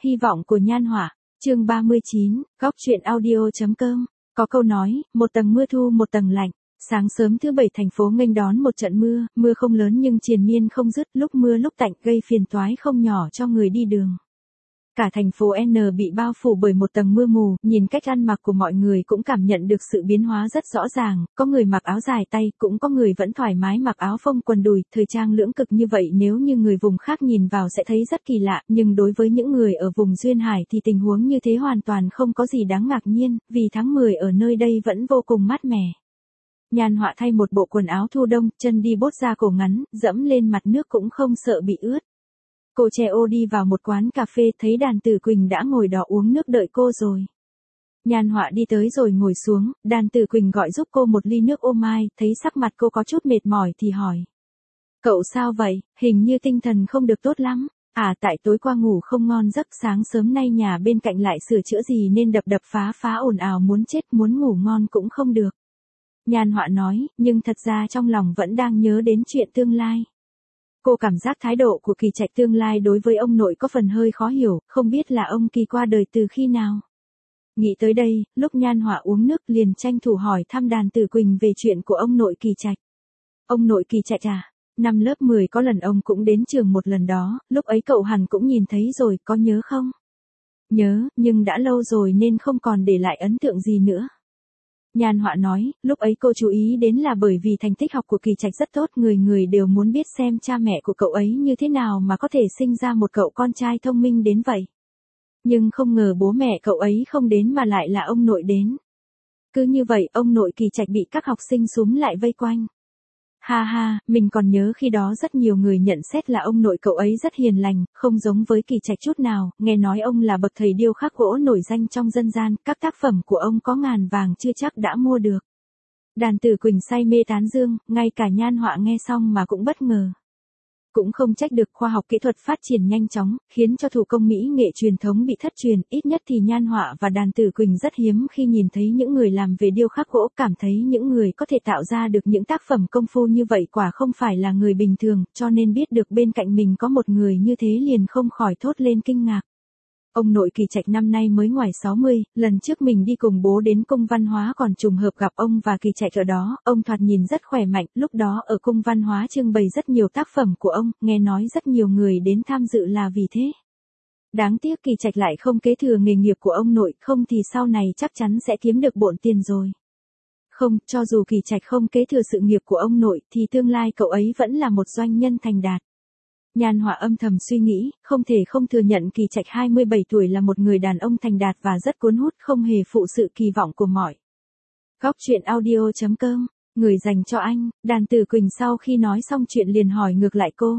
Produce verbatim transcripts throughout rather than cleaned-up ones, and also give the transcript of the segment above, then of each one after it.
hy vọng của Nhan Họa, chương ba mươi chín, góc truyện audio.com. Có câu nói, một tầng mưa thu một tầng lạnh. Sáng sớm thứ bảy thành phố nghênh đón một trận mưa, mưa không lớn nhưng triền miên không dứt, lúc mưa lúc tạnh gây phiền toái không nhỏ cho người đi đường. Cả thành phố N bị bao phủ bởi một tầng mưa mù, nhìn cách ăn mặc của mọi người cũng cảm nhận được sự biến hóa rất rõ ràng, có người mặc áo dài tay, cũng có người vẫn thoải mái mặc áo phông quần đùi, thời trang lưỡng cực như vậy nếu như người vùng khác nhìn vào sẽ thấy rất kỳ lạ, nhưng đối với những người ở vùng duyên hải thì tình huống như thế hoàn toàn không có gì đáng ngạc nhiên, vì tháng mười ở nơi đây vẫn vô cùng mát mẻ. Nhan Họa thay một bộ quần áo thu đông, chân đi bốt da cổ ngắn, dẫm lên mặt nước cũng không sợ bị ướt. Cô che ô đi vào một quán cà phê, thấy Đàn Tử Quỳnh đã ngồi đó uống nước đợi cô rồi. Nhan Họa đi tới rồi ngồi xuống, Đàn Tử Quỳnh gọi giúp cô một ly nước ô mai, thấy sắc mặt cô có chút mệt mỏi thì hỏi. Cậu sao vậy, hình như tinh thần không được tốt lắm. À tại tối qua ngủ không ngon giấc, sáng sớm nay nhà bên cạnh lại sửa chữa gì nên đập đập phá phá ồn ào muốn chết, muốn ngủ ngon cũng không được. Nhan Họa nói, nhưng thật ra trong lòng vẫn đang nhớ đến chuyện tương lai. Cô cảm giác thái độ của Kỳ Trạch tương lai đối với ông nội có phần hơi khó hiểu, không biết là ông Kỳ qua đời từ khi nào. Nghĩ tới đây, lúc Nhan Họa uống nước liền tranh thủ hỏi thăm Đàn Tử Quỳnh về chuyện của ông nội Kỳ Trạch. Ông nội Kỳ Trạch à? Năm lớp mười có lần ông cũng đến trường một lần đó, lúc ấy cậu hẳn cũng nhìn thấy rồi, có nhớ không? Nhớ, nhưng đã lâu rồi nên không còn để lại ấn tượng gì nữa. Nhan Họa nói, lúc ấy cô chú ý đến là bởi vì thành tích học của Kỳ Trạch rất tốt, người người đều muốn biết xem cha mẹ của cậu ấy như thế nào mà có thể sinh ra một cậu con trai thông minh đến vậy. Nhưng không ngờ bố mẹ cậu ấy không đến mà lại là ông nội đến. Cứ như vậy ông nội Kỳ Trạch bị các học sinh xúm lại vây quanh. Ha ha, mình còn nhớ khi đó rất nhiều người nhận xét là ông nội cậu ấy rất hiền lành, không giống với Kỳ Trạch chút nào, nghe nói ông là bậc thầy điêu khắc gỗ nổi danh trong dân gian, các tác phẩm của ông có ngàn vàng chưa chắc đã mua được. Đàn Tử Quỳnh say mê tán dương, ngay cả Nhan Họa nghe xong mà cũng bất ngờ. Cũng không trách được, khoa học kỹ thuật phát triển nhanh chóng, khiến cho thủ công mỹ nghệ truyền thống bị thất truyền, ít nhất thì Nhan Họa và Đàn Tử Quỳnh rất hiếm khi nhìn thấy những người làm về điêu khắc gỗ, cảm thấy những người có thể tạo ra được những tác phẩm công phu như vậy quả không phải là người bình thường, cho nên biết được bên cạnh mình có một người như thế liền không khỏi thốt lên kinh ngạc. Ông nội Kỳ Trạch năm nay mới ngoài sáu mươi, lần trước mình đi cùng bố đến cung văn hóa còn trùng hợp gặp ông và Kỳ Trạch ở đó, ông thoạt nhìn rất khỏe mạnh, lúc đó ở cung văn hóa trưng bày rất nhiều tác phẩm của ông, nghe nói rất nhiều người đến tham dự là vì thế. Đáng tiếc Kỳ Trạch lại không kế thừa nghề nghiệp của ông nội, không thì sau này chắc chắn sẽ kiếm được bộn tiền rồi. Không, cho dù Kỳ Trạch không kế thừa sự nghiệp của ông nội, thì tương lai cậu ấy vẫn là một doanh nhân thành đạt. Nhan Họa âm thầm suy nghĩ, không thể không thừa nhận Kỳ Trạch hai mươi bảy tuổi là một người đàn ông thành đạt và rất cuốn hút, không hề phụ sự kỳ vọng của mọi. Góc truyện audio.com, người dành cho anh. Đàn Tử Quỳnh sau khi nói xong chuyện liền hỏi ngược lại cô.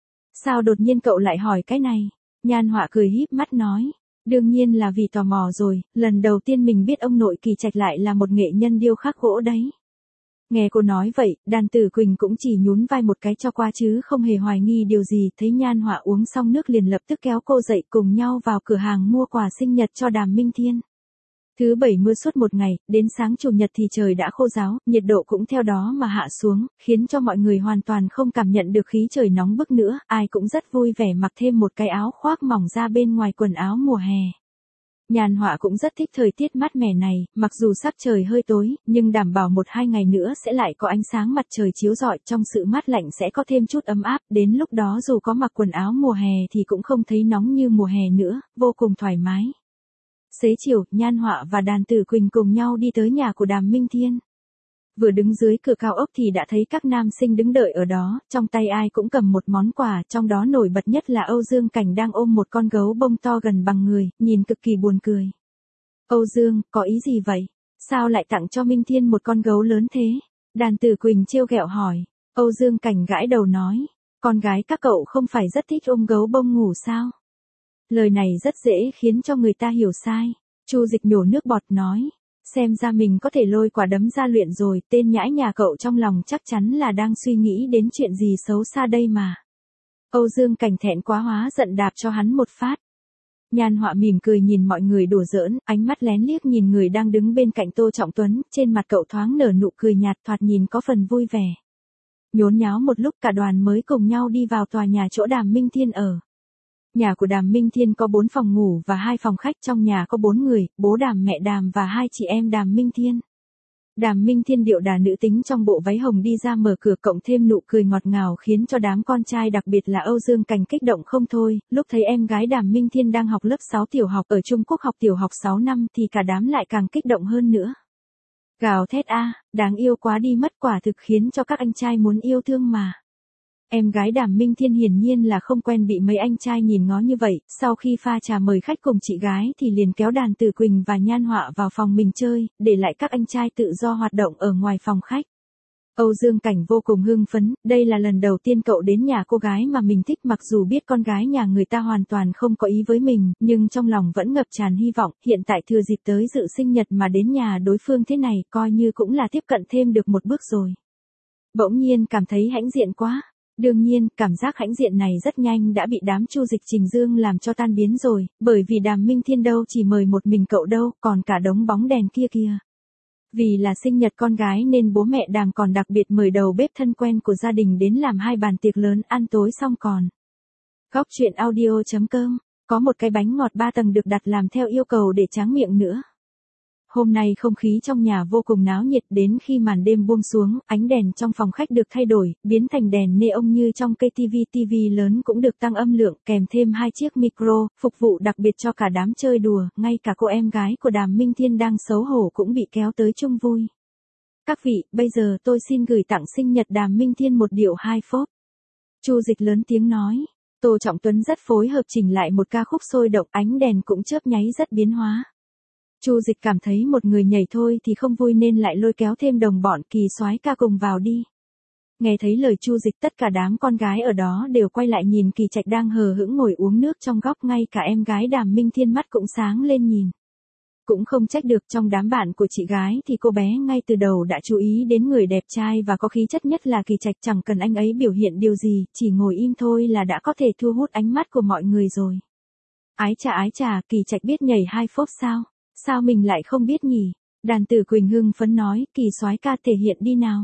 Sao đột nhiên cậu lại hỏi cái này? Nhan Họa cười híp mắt nói. Đương nhiên là vì tò mò rồi, lần đầu tiên mình biết ông nội Kỳ Trạch lại là một nghệ nhân điêu khắc gỗ đấy. Nghe cô nói vậy, Đàn Tử Quỳnh cũng chỉ nhún vai một cái cho qua chứ không hề hoài nghi điều gì, thấy Nhan Họa uống xong nước liền lập tức kéo cô dậy cùng nhau vào cửa hàng mua quà sinh nhật cho Đàm Minh Thiên. Thứ bảy mưa suốt một ngày, đến sáng chủ nhật thì trời đã khô ráo, nhiệt độ cũng theo đó mà hạ xuống, khiến cho mọi người hoàn toàn không cảm nhận được khí trời nóng bức nữa, ai cũng rất vui vẻ mặc thêm một cái áo khoác mỏng ra bên ngoài quần áo mùa hè. Nhan Họa cũng rất thích thời tiết mát mẻ này, mặc dù sắc trời hơi tối, nhưng đảm bảo một hai ngày nữa sẽ lại có ánh sáng mặt trời chiếu rọi, trong sự mát lạnh sẽ có thêm chút ấm áp, đến lúc đó dù có mặc quần áo mùa hè thì cũng không thấy nóng như mùa hè nữa, vô cùng thoải mái. Xế chiều, Nhan Họa và Đàn Tử Quỳnh cùng nhau đi tới nhà của Đàm Minh Thiên. Vừa đứng dưới cửa cao ốc thì đã thấy các nam sinh đứng đợi ở đó, trong tay ai cũng cầm một món quà, trong đó nổi bật nhất là Âu Dương Cảnh đang ôm một con gấu bông to gần bằng người, nhìn cực kỳ buồn cười. Âu Dương, có ý gì vậy? Sao lại tặng cho Minh Thiên một con gấu lớn thế? Đàn Tử Quỳnh trêu ghẹo hỏi. Âu Dương Cảnh gãi đầu nói, con gái các cậu không phải rất thích ôm gấu bông ngủ sao? Lời này rất dễ khiến cho người ta hiểu sai. Chu Dịch nhổ nước bọt nói. Xem ra mình có thể lôi quả đấm ra luyện rồi, tên nhãi nhà cậu trong lòng chắc chắn là đang suy nghĩ đến chuyện gì xấu xa đây mà. Âu Dương Cảnh thẹn quá hóa giận đạp cho hắn một phát. Nhan Họa mỉm cười nhìn mọi người đùa giỡn, ánh mắt lén liếc nhìn người đang đứng bên cạnh Tô Trọng Tuấn, trên mặt cậu thoáng nở nụ cười nhạt thoạt nhìn có phần vui vẻ. Nhốn nháo một lúc cả đoàn mới cùng nhau đi vào tòa nhà chỗ Đàm Minh Thiên ở. Nhà của Đàm Minh Thiên có bốn phòng ngủ và hai phòng khách, trong nhà có bốn người, bố Đàm, mẹ Đàm và hai chị em Đàm Minh Thiên. Đàm Minh Thiên điệu đà nữ tính trong bộ váy hồng đi ra mở cửa cộng thêm nụ cười ngọt ngào khiến cho đám con trai đặc biệt là Âu Dương Cảnh kích động không thôi, lúc thấy em gái Đàm Minh Thiên đang học lớp sáu tiểu học ở Trung Quốc học tiểu học sáu năm thì cả đám lại càng kích động hơn nữa. Gào thét a, đáng yêu quá đi mất, quả thực khiến cho các anh trai muốn yêu thương mà. Em gái Đàm Minh Thiên hiển nhiên là không quen bị mấy anh trai nhìn ngó như vậy, sau khi pha trà mời khách cùng chị gái thì liền kéo Đàn Tử Quỳnh và Nhan Họa vào phòng mình chơi, để lại các anh trai tự do hoạt động ở ngoài phòng khách. Âu Dương Cảnh vô cùng hưng phấn, đây là lần đầu tiên cậu đến nhà cô gái mà mình thích, mặc dù biết con gái nhà người ta hoàn toàn không có ý với mình, nhưng trong lòng vẫn ngập tràn hy vọng, hiện tại thừa dịp tới dự sinh nhật mà đến nhà đối phương thế này, coi như cũng là tiếp cận thêm được một bước rồi. Bỗng nhiên cảm thấy hãnh diện quá. Đương nhiên, cảm giác hãnh diện này rất nhanh đã bị đám Chu Dịch Trình Dương làm cho tan biến rồi, bởi vì Đàm Minh Thiên đâu chỉ mời một mình cậu đâu, còn cả đống bóng đèn kia kìa. Vì là sinh nhật con gái nên bố mẹ Đàm còn đặc biệt mời đầu bếp thân quen của gia đình đến làm hai bàn tiệc lớn ăn tối xong còn. Góc truyện audio chấm com, có một cái bánh ngọt ba tầng được đặt làm theo yêu cầu để tráng miệng nữa. Hôm nay không khí trong nhà vô cùng náo nhiệt, đến khi màn đêm buông xuống, ánh đèn trong phòng khách được thay đổi, biến thành đèn neon như trong cây tivi, tivi lớn cũng được tăng âm lượng, kèm thêm hai chiếc micro, phục vụ đặc biệt cho cả đám chơi đùa, ngay cả cô em gái của Đàm Minh Thiên đang xấu hổ cũng bị kéo tới chung vui. Các vị, bây giờ tôi xin gửi tặng sinh nhật Đàm Minh Thiên một điệu hai phốp. Chu Dịch lớn tiếng nói. Tô Trọng Tuấn rất phối hợp chỉnh lại một ca khúc sôi động, ánh đèn cũng chớp nháy rất biến hóa. Chu Dịch cảm thấy một người nhảy thôi thì không vui nên lại lôi kéo thêm đồng bọn Kỳ Soái ca cùng vào đi. Nghe thấy lời Chu Dịch, tất cả đám con gái ở đó đều quay lại nhìn Kỳ Trạch đang hờ hững ngồi uống nước trong góc, ngay cả em gái Đàm Minh Thiên mắt cũng sáng lên nhìn. Cũng không trách được, trong đám bạn của chị gái thì cô bé ngay từ đầu đã chú ý đến người đẹp trai và có khí chất nhất là Kỳ Trạch, chẳng cần anh ấy biểu hiện điều gì, chỉ ngồi im thôi là đã có thể thu hút ánh mắt của mọi người rồi. Ái chà ái chà, Kỳ Trạch biết nhảy hai phốp sao? Sao mình lại không biết nhỉ? Đàn Tử Quỳnh hưng phấn nói, Kỳ Soái ca thể hiện đi nào.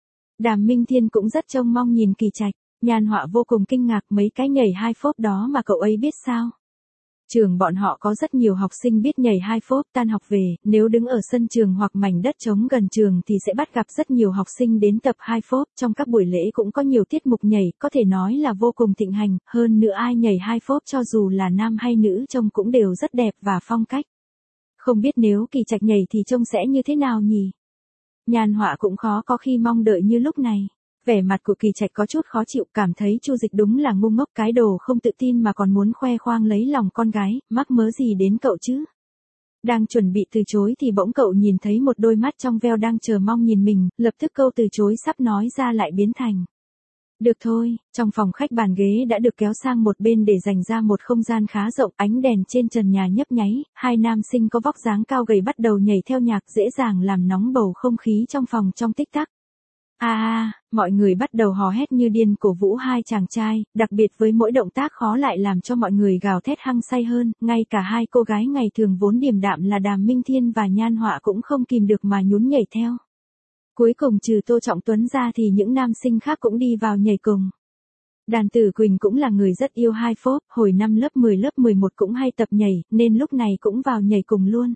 Đàm Minh Thiên cũng rất trông mong nhìn Kỳ Trạch, Nhan Họa vô cùng kinh ngạc, mấy cái nhảy hai phốp đó mà cậu ấy biết sao? Trường bọn họ có rất nhiều học sinh biết nhảy hai phốp, tan học về, nếu đứng ở sân trường hoặc mảnh đất trống gần trường thì sẽ bắt gặp rất nhiều học sinh đến tập hai phốp, trong các buổi lễ cũng có nhiều tiết mục nhảy, có thể nói là vô cùng thịnh hành, hơn nữa ai nhảy hai phốp cho dù là nam hay nữ trông cũng đều rất đẹp và phong cách. Không biết nếu Kỳ Trạch nhảy thì trông sẽ như thế nào nhỉ? Nhan Họa cũng khó có khi mong đợi như lúc này. Vẻ mặt của Kỳ Trạch có chút khó chịu, cảm thấy Chu Dịch đúng là ngu ngốc, cái đồ không tự tin mà còn muốn khoe khoang lấy lòng con gái, mắc mớ gì đến cậu chứ? Đang chuẩn bị từ chối thì bỗng cậu nhìn thấy một đôi mắt trong veo đang chờ mong nhìn mình, lập tức câu từ chối sắp nói ra lại biến thành. Được thôi, trong phòng khách bàn ghế đã được kéo sang một bên để dành ra một không gian khá rộng, ánh đèn trên trần nhà nhấp nháy, hai nam sinh có vóc dáng cao gầy bắt đầu nhảy theo nhạc, dễ dàng làm nóng bầu không khí trong phòng trong tích tắc. A a, mọi người bắt đầu hò hét như điên cổ vũ hai chàng trai, đặc biệt với mỗi động tác khó lại làm cho mọi người gào thét hăng say hơn, ngay cả hai cô gái ngày thường vốn điềm đạm là Đàm Minh Thiên và Nhan Họa cũng không kìm được mà nhún nhảy theo. Cuối cùng trừ Tô Trọng Tuấn ra thì những nam sinh khác cũng đi vào nhảy cùng. Đàn Tử Quỳnh cũng là người rất yêu hai phốp, hồi năm lớp mười lớp mười một cũng hay tập nhảy, nên lúc này cũng vào nhảy cùng luôn.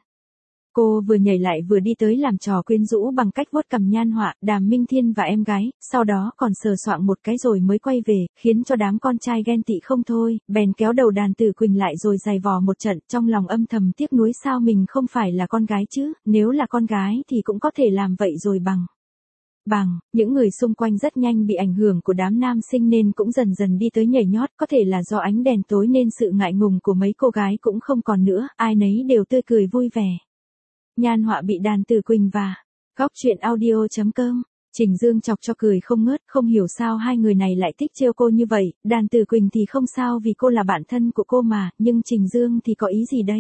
Cô vừa nhảy lại vừa đi tới làm trò quyến rũ bằng cách vuốt cằm Nhan Họa, Đàm Minh Thiên và em gái, sau đó còn sờ soạng một cái rồi mới quay về, khiến cho đám con trai ghen tị không thôi, bèn kéo đầu Đàn Tử Quỳnh lại rồi giày vò một trận, trong lòng âm thầm tiếc nuối sao mình không phải là con gái chứ, nếu là con gái thì cũng có thể làm vậy rồi bằng. Bằng, những người xung quanh rất nhanh bị ảnh hưởng của đám nam sinh nên cũng dần dần đi tới nhảy nhót, có thể là do ánh đèn tối nên sự ngại ngùng của mấy cô gái cũng không còn nữa, ai nấy đều tươi cười vui vẻ. Nhan Họa bị Đàn Tử Quỳnh và Góc truyện audio chấm com Trình Dương chọc cho cười không ngớt, không hiểu sao hai người này lại thích trêu cô như vậy, Đàn Tử Quỳnh thì không sao vì cô là bạn thân của cô mà, nhưng Trình Dương thì có ý gì đây?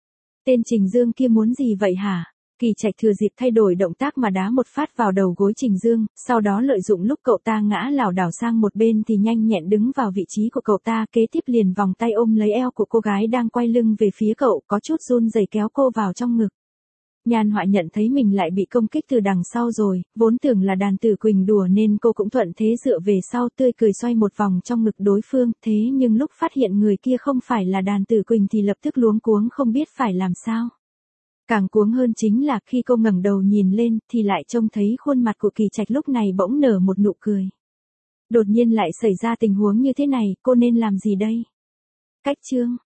Tên Trình Dương kia muốn gì vậy hả? Kỳ Trạch thừa dịp thay đổi động tác mà đá một phát vào đầu gối Trình Dương, sau đó lợi dụng lúc cậu ta ngã lảo đảo sang một bên thì nhanh nhẹn đứng vào vị trí của cậu ta, kế tiếp liền vòng tay ôm lấy eo của cô gái đang quay lưng về phía cậu, có chút run rẩy kéo cô vào trong ngực. Nhan Họa nhận thấy mình lại bị công kích từ đằng sau rồi, vốn tưởng là Đàn Tử Quỳnh đùa nên cô cũng thuận thế dựa về sau tươi cười xoay một vòng trong ngực đối phương, thế nhưng lúc phát hiện người kia không phải là Đàn Tử Quỳnh thì lập tức luống cuống không biết phải làm sao. Càng cuống hơn chính là khi cô ngẩng đầu nhìn lên thì lại trông thấy khuôn mặt của Kỳ Trạch lúc này bỗng nở một nụ cười. Đột nhiên lại xảy ra tình huống như thế này, cô nên làm gì đây? Cách chương